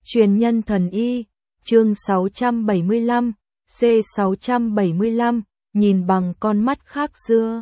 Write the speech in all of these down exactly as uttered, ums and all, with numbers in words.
Truyền nhân thần y, chương sáu trăm bảy mươi lăm, C sáu trăm bảy mươi lăm, nhìn bằng con mắt khác xưa.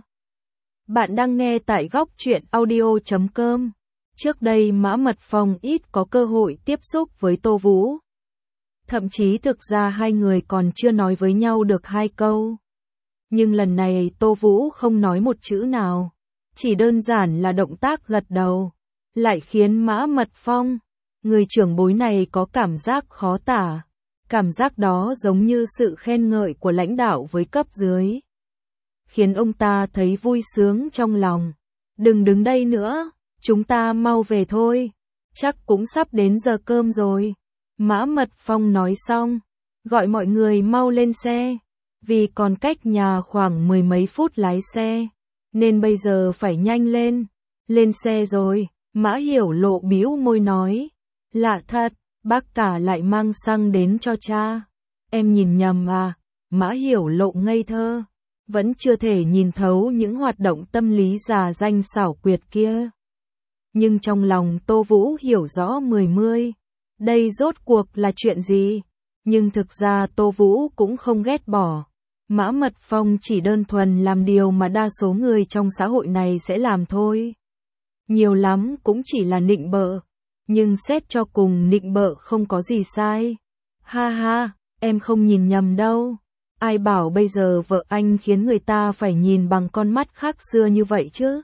Bạn đang nghe tại góc truyện audio chấm com. Trước đây Mã Mật Phong ít có cơ hội tiếp xúc với Tô Vũ. Thậm chí thực ra hai người còn chưa nói với nhau được hai câu. Nhưng lần này Tô Vũ không nói một chữ nào. Chỉ đơn giản là động tác gật đầu. Lại khiến Mã Mật Phong, người trưởng bối này có cảm giác khó tả. Cảm giác đó giống như sự khen ngợi của lãnh đạo với cấp dưới. Khiến ông ta thấy vui sướng trong lòng. Đừng đứng đây nữa, chúng ta mau về thôi. Chắc cũng sắp đến giờ cơm rồi. Mã Mật Phong nói xong, gọi mọi người mau lên xe. Vì còn cách nhà khoảng mười mấy phút lái xe, nên bây giờ phải nhanh lên. Lên xe rồi, Mã Hiểu Lộ bĩu môi nói. Lạ thật, bác cả lại mang xăng đến cho cha. Em nhìn nhầm à? Mã Hiểu Lộ ngây thơ, vẫn chưa thể nhìn thấu những hoạt động tâm lý già danh xảo quyệt kia. Nhưng trong lòng Tô Vũ hiểu rõ mười mươi. Đây rốt cuộc là chuyện gì? Nhưng thực ra Tô Vũ cũng không ghét bỏ. Mã Mật Phong chỉ đơn thuần làm điều mà đa số người trong xã hội này sẽ làm thôi. Nhiều lắm cũng chỉ là nịnh bợ. Nhưng xét cho cùng nịnh bợ không có gì sai. Ha ha, em không nhìn nhầm đâu. Ai bảo bây giờ vợ anh khiến người ta phải nhìn bằng con mắt khác xưa như vậy chứ?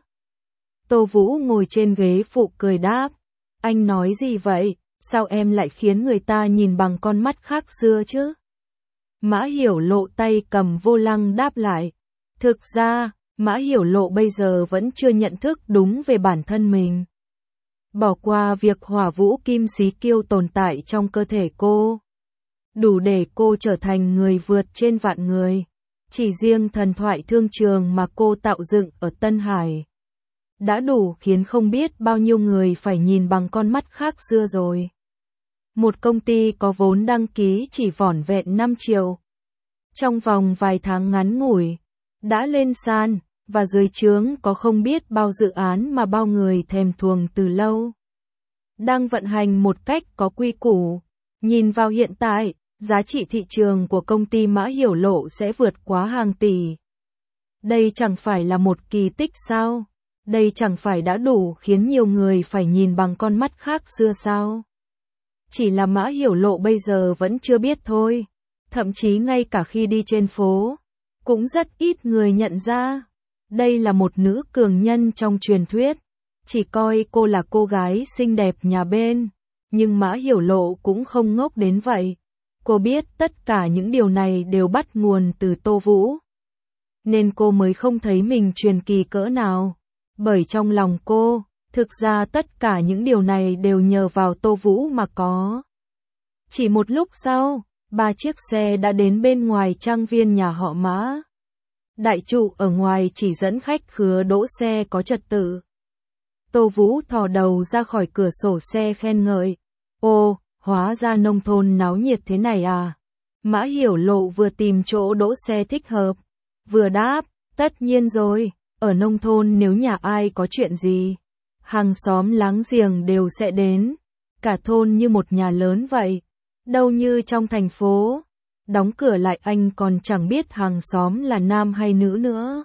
Tô Vũ ngồi trên ghế phụ cười đáp. Anh nói gì vậy? Sao em lại khiến người ta nhìn bằng con mắt khác xưa chứ? Mã Hiểu Lộ tay cầm vô lăng đáp lại. Thực ra, Mã Hiểu Lộ bây giờ vẫn chưa nhận thức đúng về bản thân mình. Bỏ qua việc hỏa vũ kim xí kiêu tồn tại trong cơ thể cô. Đủ để cô trở thành người vượt trên vạn người. Chỉ riêng thần thoại thương trường mà cô tạo dựng ở Tân Hải đã đủ khiến không biết bao nhiêu người phải nhìn bằng con mắt khác xưa rồi. Một công ty có vốn đăng ký chỉ vỏn vẹn năm triệu. Trong vòng vài tháng ngắn ngủi, đã lên sàn, và dưới trướng có không biết bao dự án mà bao người thèm thuồng từ lâu. Đang vận hành một cách có quy củ. Nhìn vào hiện tại, giá trị thị trường của công ty Mã Hiểu Lộ sẽ vượt quá hàng tỷ. Đây chẳng phải là một kỳ tích sao? Đây chẳng phải đã đủ khiến nhiều người phải nhìn bằng con mắt khác xưa sao? Chỉ là Mã Hiểu Lộ bây giờ vẫn chưa biết thôi. Thậm chí ngay cả khi đi trên phố, cũng rất ít người nhận ra. Đây là một nữ cường nhân trong truyền thuyết. Chỉ coi cô là cô gái xinh đẹp nhà bên. Nhưng Mã Hiểu Lộ cũng không ngốc đến vậy. Cô biết tất cả những điều này đều bắt nguồn từ Tô Vũ. Nên cô mới không thấy mình truyền kỳ cỡ nào. Bởi trong lòng cô, thực ra tất cả những điều này đều nhờ vào Tô Vũ mà có. Chỉ một lúc sau, ba chiếc xe đã đến bên ngoài trang viên nhà họ Mã. Đại trụ ở ngoài chỉ dẫn khách khứa đỗ xe có trật tự. Tô Vũ thò đầu ra khỏi cửa sổ xe khen ngợi. Ô, hóa ra nông thôn náo nhiệt thế này à? Mã Hiểu Lộ vừa tìm chỗ đỗ xe thích hợp, vừa đáp, tất nhiên rồi, ở nông thôn nếu nhà ai có chuyện gì, hàng xóm láng giềng đều sẽ đến, cả thôn như một nhà lớn vậy, đâu như trong thành phố. Đóng cửa lại anh còn chẳng biết hàng xóm là nam hay nữ nữa.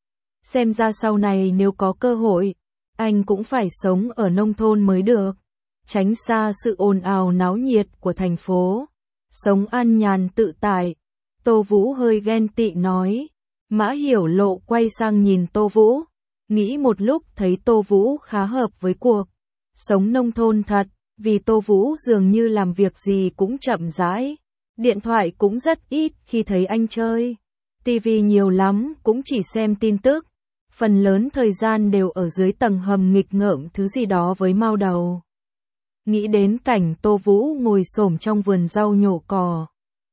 Xem ra sau này nếu có cơ hội, anh cũng phải sống ở nông thôn mới được. Tránh xa sự ồn ào náo nhiệt của thành phố. Sống an nhàn tự tại. Tô Vũ hơi ghen tị nói. Mã Hiểu Lộ quay sang nhìn Tô Vũ. Nghĩ một lúc thấy Tô Vũ khá hợp với cuộc sống nông thôn thật. Vì Tô Vũ dường như làm việc gì cũng chậm rãi. Điện thoại cũng rất ít khi thấy anh chơi. Tivi nhiều lắm cũng chỉ xem tin tức. Phần lớn thời gian đều ở dưới tầng hầm nghịch ngợm thứ gì đó với mao đầu. Nghĩ đến cảnh Tô Vũ ngồi xổm trong vườn rau nhổ cỏ.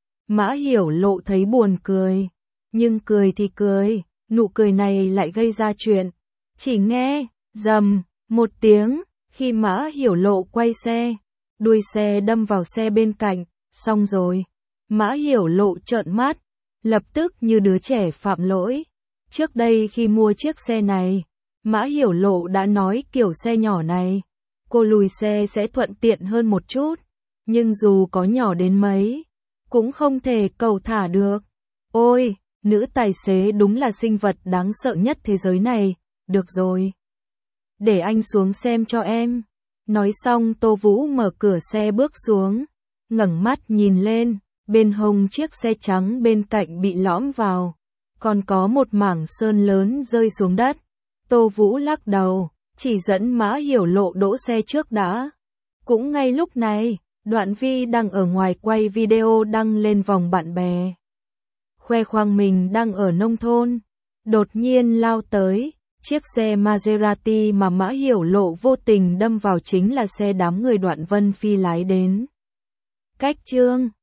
Mã Hiểu Lộ thấy buồn cười. Nhưng cười thì cười, nụ cười này lại gây ra chuyện. Chỉ nghe, rầm, một tiếng, khi Mã Hiểu Lộ quay xe, đuôi xe đâm vào xe bên cạnh, xong rồi. Mã Hiểu Lộ trợn mắt, lập tức như đứa trẻ phạm lỗi. Trước đây khi mua chiếc xe này, Mã Hiểu Lộ đã nói kiểu xe nhỏ này, cô lùi xe sẽ thuận tiện hơn một chút. nhưng dù có nhỏ đến mấy, cũng không thể cẩu thả được. Ôi, nữ tài xế đúng là sinh vật đáng sợ nhất thế giới này, được rồi. Để anh xuống xem cho em. Nói xong Tô Vũ mở cửa xe bước xuống, ngẩng mắt nhìn lên, bên hông chiếc xe trắng bên cạnh bị lõm vào, còn có một mảng sơn lớn rơi xuống đất. Tô Vũ lắc đầu, chỉ dẫn Mã Hiểu Lộ đỗ xe trước đã. Cũng ngay lúc này, Đoạn Vi đang ở ngoài quay video đăng lên vòng bạn bè, khoe khoang mình đang ở nông thôn, đột nhiên lao tới. Chiếc xe Maserati mà Mã Hiểu Lộ vô tình đâm vào chính là xe đám người Đoạn Vân Phi lái đến. Cách chương